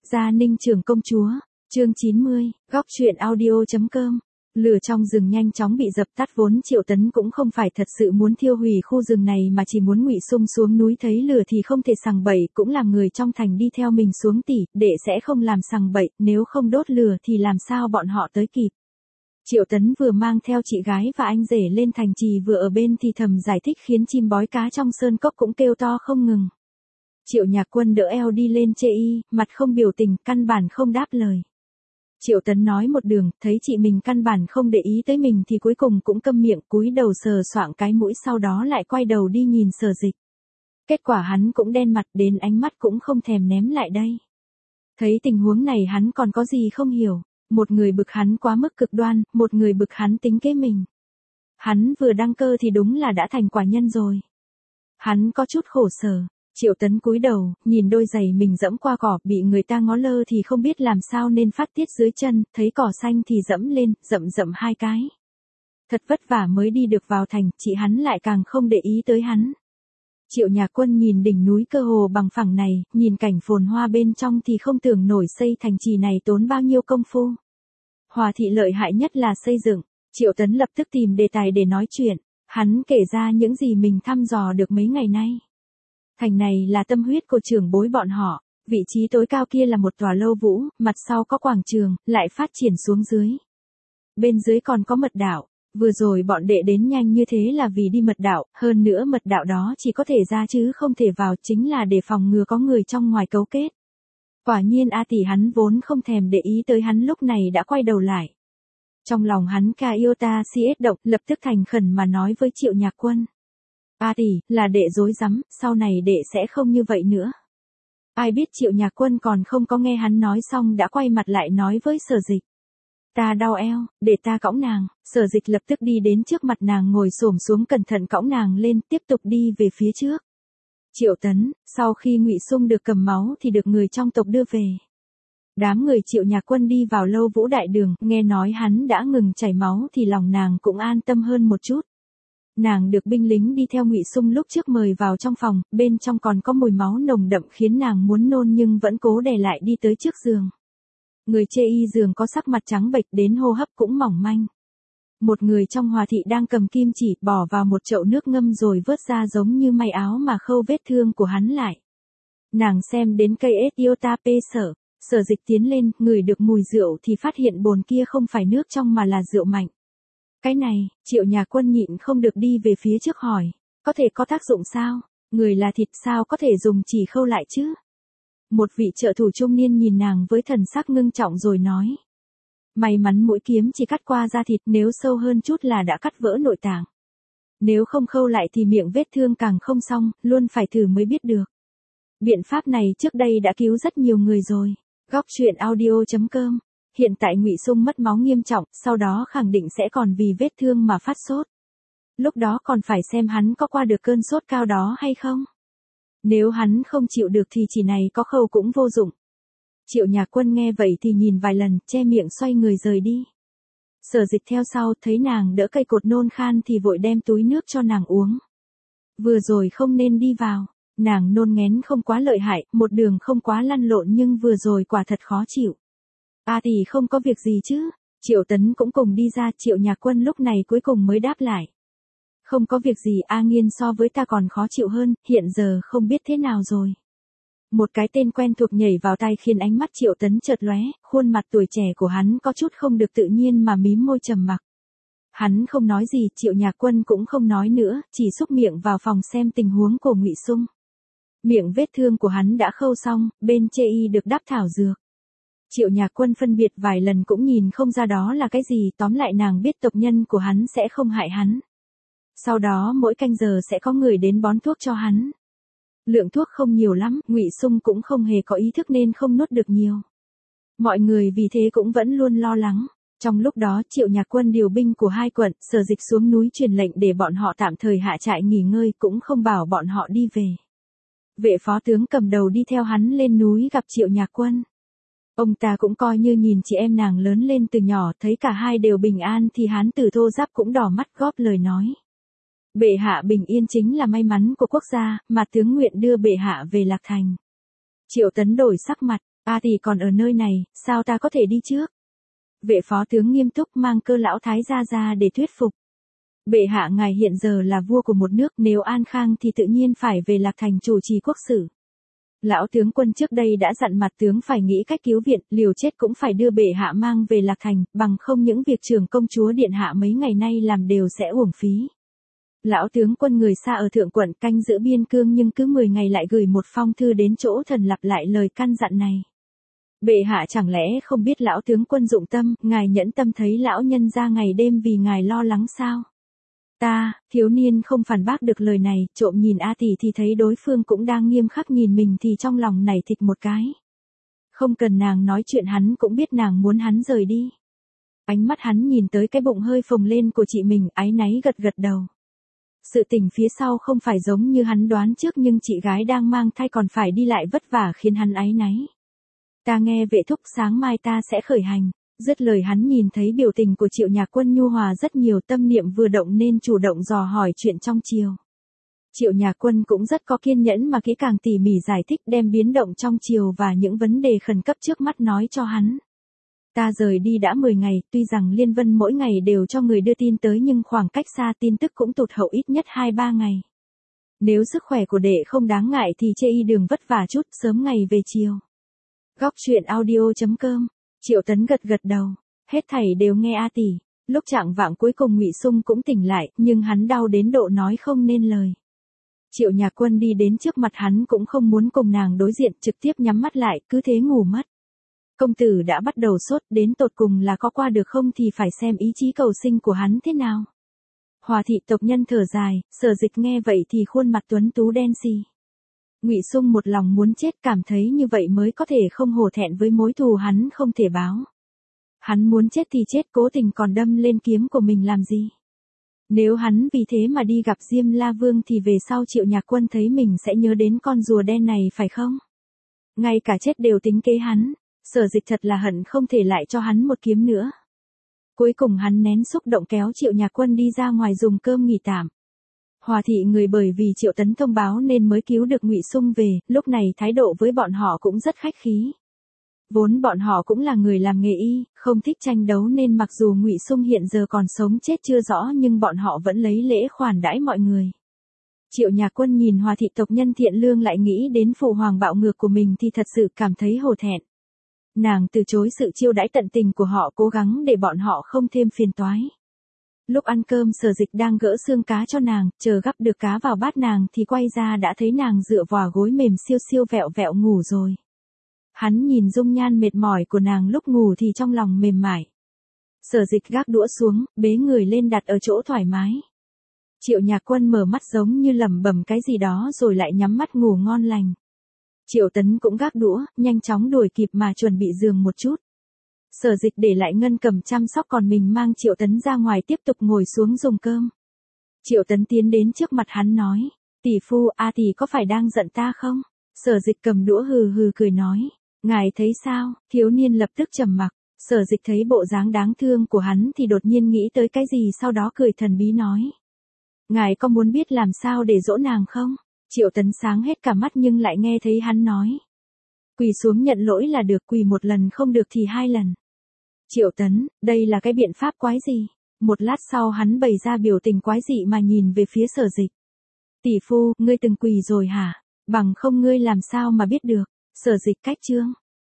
Gia Ninh Trưởng công chúa, chương 90, góc truyện audio.com. Lửa trong rừng nhanh chóng bị dập tắt, vốn Triệu Tấn cũng không phải thật sự muốn thiêu hủy khu rừng này mà chỉ muốn Ngụy Sung xuống núi thấy lửa thì không thể sằng bậy, cũng làm người trong thành đi theo mình xuống tỉ, để sẽ không làm sằng bậy, nếu không đốt lửa thì làm sao bọn họ tới kịp. Triệu Tấn vừa mang theo chị gái và anh rể lên thành trì, vừa ở bên thì thầm giải thích khiến chim bói cá trong sơn cốc cũng kêu to không ngừng. Triệu Nhạc Quân đỡ eo đi lên chê y, mặt không biểu tình, căn bản không đáp lời. Triệu Tấn nói một đường, thấy chị mình căn bản không để ý tới mình thì cuối cùng cũng câm miệng, cúi đầu sờ soạng cái mũi, sau đó lại quay đầu đi nhìn Sở Dịch. Kết quả hắn cũng đen mặt, đến ánh mắt cũng không thèm ném lại đây. Thấy tình huống này hắn còn có gì không hiểu, một người bực hắn quá mức cực đoan, một người bực hắn tính kế mình. Hắn vừa đăng cơ thì đúng là đã thành quả nhân rồi. Hắn có chút khổ sở. Triệu Tấn cúi đầu, nhìn đôi giày mình dẫm qua cỏ, bị người ta ngó lơ thì không biết làm sao nên phát tiết dưới chân, thấy cỏ xanh thì dẫm lên, dậm hai cái. Thật vất vả mới đi được vào thành, chị hắn lại càng không để ý tới hắn. Triệu Nhạc Quân nhìn đỉnh núi cơ hồ bằng phẳng này, nhìn cảnh phồn hoa bên trong thì không tưởng nổi xây thành trì này tốn bao nhiêu công phu. Hòa thị lợi hại nhất là xây dựng. Triệu Tấn lập tức tìm đề tài để nói chuyện, hắn kể ra những gì mình thăm dò được mấy ngày nay. Thành này là tâm huyết của trưởng bối bọn họ, vị trí tối cao kia là một tòa lâu vũ, mặt sau có quảng trường, lại phát triển xuống dưới. Bên dưới còn có mật đạo, vừa rồi bọn đệ đến nhanh như thế là vì đi mật đạo, hơn nữa mật đạo đó chỉ có thể ra chứ không thể vào, chính là để phòng ngừa có người trong ngoài cấu kết. Quả nhiên A tỷ hắn vốn không thèm để ý tới hắn lúc này đã quay đầu lại. Trong lòng hắn ca yêu ta si ết động, lập tức thành khẩn mà nói với Triệu Nhạc Quân. A tỷ, là đệ dối rắm, sau này đệ sẽ không như vậy nữa. Ai biết Triệu Nhạc Quân còn không có nghe hắn nói xong đã quay mặt lại nói với Sở Dịch. Ta đau eo, để ta cõng nàng. Sở Dịch lập tức đi đến trước mặt nàng, ngồi xổm xuống cẩn thận cõng nàng lên, tiếp tục đi về phía trước. Triệu Tấn, sau khi Ngụy Sung được cầm máu thì được người trong tộc đưa về. Đám người Triệu Nhạc Quân đi vào lâu vũ đại đường, nghe nói hắn đã ngừng chảy máu thì lòng nàng cũng an tâm hơn một chút. Nàng được binh lính đi theo Ngụy Sung lúc trước mời vào trong phòng, bên trong còn có mùi máu nồng đậm khiến nàng muốn nôn nhưng vẫn cố đè lại đi tới trước giường. Người chê y giường có sắc mặt trắng bệch đến hô hấp cũng mỏng manh. Một người trong Hòa thị đang cầm kim chỉ bỏ vào một chậu nước ngâm rồi vớt ra giống như may áo mà khâu vết thương của hắn lại. Nàng xem đến cây ết yêu ta pê sở. Sở Dịch tiến lên, ngửi được mùi rượu thì phát hiện bồn kia không phải nước trong mà là rượu mạnh. Cái này, Triệu Nhạc Quân nhịn không được đi về phía trước hỏi, có thể có tác dụng sao? Người là thịt sao có thể dùng chỉ khâu lại chứ? Một vị trợ thủ trung niên nhìn nàng với thần sắc ngưng trọng rồi nói. May mắn mũi kiếm chỉ cắt qua da thịt, nếu sâu hơn chút là đã cắt vỡ nội tạng. Nếu không khâu lại thì miệng vết thương càng không xong, luôn phải thử mới biết được. Biện pháp này trước đây đã cứu rất nhiều người rồi. Góc truyện audio.com. Hiện tại Ngụy Sung mất máu nghiêm trọng, sau đó khẳng định sẽ còn vì vết thương mà phát sốt. Lúc đó còn phải xem hắn có qua được cơn sốt cao đó hay không. Nếu hắn không chịu được thì chỉ này có khâu cũng vô dụng. Triệu Nhạc Quân nghe vậy thì nhìn vài lần, che miệng xoay người rời đi. Sở Dịch theo sau, thấy nàng đỡ cây cột nôn khan thì vội đem túi nước cho nàng uống. Vừa rồi không nên đi vào. Nàng nôn nghén không quá lợi hại, một đường không quá lăn lộn nhưng vừa rồi quả thật khó chịu. A tỷ không có việc gì chứ? Triệu Tấn cũng cùng đi ra, Triệu Nhạc Quân lúc này cuối cùng mới đáp lại. Không có việc gì, A Nghiên so với ta còn khó chịu hơn, hiện giờ không biết thế nào rồi. Một cái tên quen thuộc nhảy vào tai khiến ánh mắt Triệu Tấn chợt lóe, khuôn mặt tuổi trẻ của hắn có chút không được tự nhiên mà mím môi trầm mặc. Hắn không nói gì, Triệu Nhạc Quân cũng không nói nữa, chỉ xúc miệng vào phòng xem tình huống của Ngụy Sung. Miệng vết thương của hắn đã khâu xong, bên chê y được đắp thảo dược. Triệu Nhạc Quân phân biệt vài lần cũng nhìn không ra đó là cái gì, tóm lại nàng biết tộc nhân của hắn sẽ không hại hắn. Sau đó mỗi canh giờ sẽ có người đến bón thuốc cho hắn. Lượng thuốc không nhiều lắm, Ngụy Sung cũng không hề có ý thức nên không nuốt được nhiều. Mọi người vì thế cũng vẫn luôn lo lắng. Trong lúc đó Triệu Nhạc Quân điều binh của hai quận, Sở Dịch xuống núi truyền lệnh để bọn họ tạm thời hạ trại nghỉ ngơi, cũng không bảo bọn họ đi về. Vệ phó tướng cầm đầu đi theo hắn lên núi gặp Triệu Nhạc Quân. Ông ta cũng coi như nhìn chị em nàng lớn lên từ nhỏ, thấy cả hai đều bình an thì hán tử thô giáp cũng đỏ mắt góp lời nói. Bệ hạ bình yên chính là may mắn của quốc gia, mà tướng nguyện đưa bệ hạ về Lạc Thành. Triệu Tấn đổi sắc mặt, A tỷ còn ở nơi này, sao ta có thể đi trước? Vệ phó tướng nghiêm túc mang Cơ lão thái gia ra để thuyết phục. Bệ hạ ngài hiện giờ là vua của một nước, nếu an khang thì tự nhiên phải về Lạc Thành chủ trì quốc sự. Lão tướng quân trước đây đã dặn mặt tướng phải nghĩ cách cứu viện, liều chết cũng phải đưa bệ hạ mang về Lạc Thành, bằng không những việc trưởng công chúa điện hạ mấy ngày nay làm đều sẽ uổng phí. Lão tướng quân người xa ở thượng quận canh giữ biên cương nhưng cứ 10 ngày lại gửi một phong thư đến chỗ thần lặp lại lời căn dặn này. Bệ hạ chẳng lẽ không biết lão tướng quân dụng tâm, ngài nhẫn tâm thấy lão nhân ra ngày đêm vì ngài lo lắng sao? Thiếu niên không phản bác được lời này, trộm nhìn A tỷ thì thấy đối phương cũng đang nghiêm khắc nhìn mình thì trong lòng nảy thịch một cái. Không cần nàng nói chuyện hắn cũng biết nàng muốn hắn rời đi. Ánh mắt hắn nhìn tới cái bụng hơi phồng lên của chị mình, áy náy gật gật đầu. Sự tình phía sau không phải giống như hắn đoán trước nhưng chị gái đang mang thai còn phải đi lại vất vả khiến hắn áy náy. Ta nghe vệ thúc sáng mai ta sẽ khởi hành. Dứt lời hắn nhìn thấy biểu tình của Triệu Nhạc Quân nhu hòa rất nhiều, tâm niệm vừa động nên chủ động dò hỏi chuyện trong triều. Triệu Nhạc Quân cũng rất có kiên nhẫn mà kỹ càng tỉ mỉ giải thích đem biến động trong triều và những vấn đề khẩn cấp trước mắt nói cho hắn. Ta rời đi đã 10 ngày, tuy rằng Liên Vân mỗi ngày đều cho người đưa tin tới nhưng khoảng cách xa tin tức cũng tụt hậu ít nhất 2-3 ngày. Nếu sức khỏe của đệ không đáng ngại thì chê y đường vất vả chút, sớm ngày về chiều. Góc truyện audio.com. Triệu Tấn gật gật đầu, hết thảy đều nghe A tỷ. Lúc chạng vạng cuối cùng Ngụy Sung cũng tỉnh lại, nhưng hắn đau đến độ nói không nên lời. Triệu Nhạc Quân đi đến trước mặt hắn cũng không muốn cùng nàng đối diện, trực tiếp nhắm mắt lại, cứ thế ngủ mất. Công tử đã bắt đầu sốt, đến tột cùng là có qua được không thì phải xem ý chí cầu sinh của hắn thế nào. Hòa thị tộc nhân thở dài, Sở Dịch nghe vậy thì khuôn mặt tuấn tú đen xì. Ngụy Sung một lòng muốn chết, cảm thấy như vậy mới có thể không hổ thẹn với mối thù hắn không thể báo. Hắn muốn chết thì chết, cố tình còn đâm lên kiếm của mình làm gì? Nếu hắn vì thế mà đi gặp Diêm La Vương thì về sau Triệu Nhạc Quân thấy mình sẽ nhớ đến con rùa đen này phải không? Ngay cả chết đều tính kế hắn, Sở Dịch thật là hận không thể lại cho hắn một kiếm nữa. Cuối cùng hắn nén xúc động kéo Triệu Nhạc Quân đi ra ngoài dùng cơm nghỉ tạm. Hòa thị người bởi vì Triệu Tấn thông báo nên mới cứu được Ngụy Sung về, lúc này thái độ với bọn họ cũng rất khách khí. Vốn bọn họ cũng là người làm nghề y, không thích tranh đấu nên mặc dù Ngụy Sung hiện giờ còn sống chết chưa rõ nhưng bọn họ vẫn lấy lễ khoản đãi mọi người. Triệu Nhạc Quân nhìn Hòa thị tộc nhân thiện lương lại nghĩ đến phụ hoàng bạo ngược của mình thì thật sự cảm thấy hổ thẹn. Nàng từ chối sự chiêu đãi tận tình của họ, cố gắng để bọn họ không thêm phiền toái. Lúc ăn cơm Sở Dịch đang gỡ xương cá cho nàng, chờ gắp được cá vào bát nàng thì quay ra đã thấy nàng dựa vào gối mềm siêu siêu vẹo vẹo ngủ rồi. Hắn nhìn dung nhan mệt mỏi của nàng lúc ngủ thì trong lòng mềm mại. Sở Dịch gác đũa xuống, bế người lên đặt ở chỗ thoải mái. Triệu Nhạc Quân mở mắt giống như lẩm bẩm cái gì đó rồi lại nhắm mắt ngủ ngon lành. Triệu Tấn cũng gác đũa, nhanh chóng đuổi kịp mà chuẩn bị giường một chút. Sở Dịch để lại Ngân Cầm chăm sóc còn mình mang Triệu Tấn ra ngoài tiếp tục ngồi xuống dùng cơm. Triệu Tấn tiến đến trước mặt hắn nói, tỷ phu, A tỷ có phải đang giận ta không? Sở Dịch cầm đũa hừ hừ cười nói, ngài thấy sao? Thiếu niên lập tức trầm mặc. Sở Dịch thấy bộ dáng đáng thương của hắn thì đột nhiên nghĩ tới cái gì sau đó cười thần bí nói. Ngài có muốn biết làm sao để dỗ nàng không? Triệu Tấn sáng hết cả mắt nhưng lại nghe thấy hắn nói. Quỳ xuống nhận lỗi là được, quỳ một lần không được thì 2 lần. Triệu Tấn, đây là cái biện pháp quái gì? Một lát sau hắn bày ra biểu tình quái dị mà nhìn về phía Sở Dịch. Tỷ phu, ngươi từng quỳ rồi hả? Bằng không ngươi làm sao mà biết được? Sở Dịch cách chương.